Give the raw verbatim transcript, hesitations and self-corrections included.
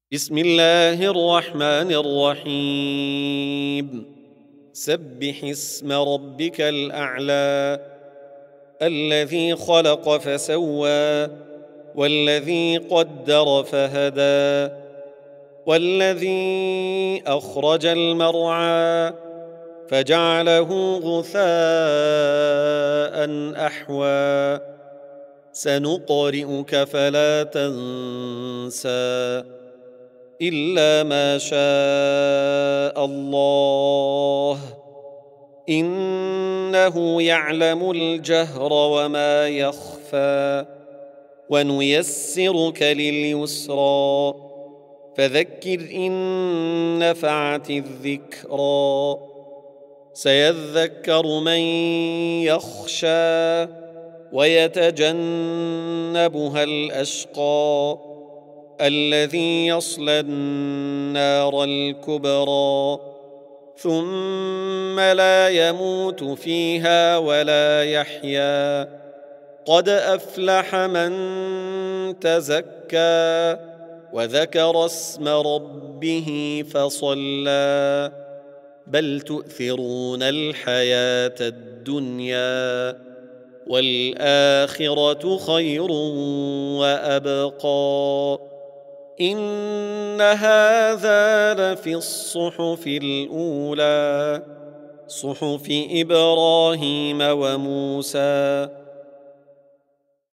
بسم الله الرحمن الرحيم سبح اسم ربك الأعلى الذي خلق فسوى والذي قدر فهدى والذي أخرج المرعى فجعله غثاء أحوى سنقرئك فلا تنسى إلا ما شاء الله إنه يعلم الجهر وما يخفى ونيسرك لليسرى فذكر إن نفعت الذكرى سيذكر من يخشى ويتجنبها الأشقى الذي يصلى النار الكبرى ثم لا يموت فيها ولا يحيا قد أفلح من تزكى وذكر اسم ربه فصلى بل تؤثرون الحياة الدنيا والآخرة خير وأبقى إن هذا لفي الصحف الأولى صحف إبراهيم وموسى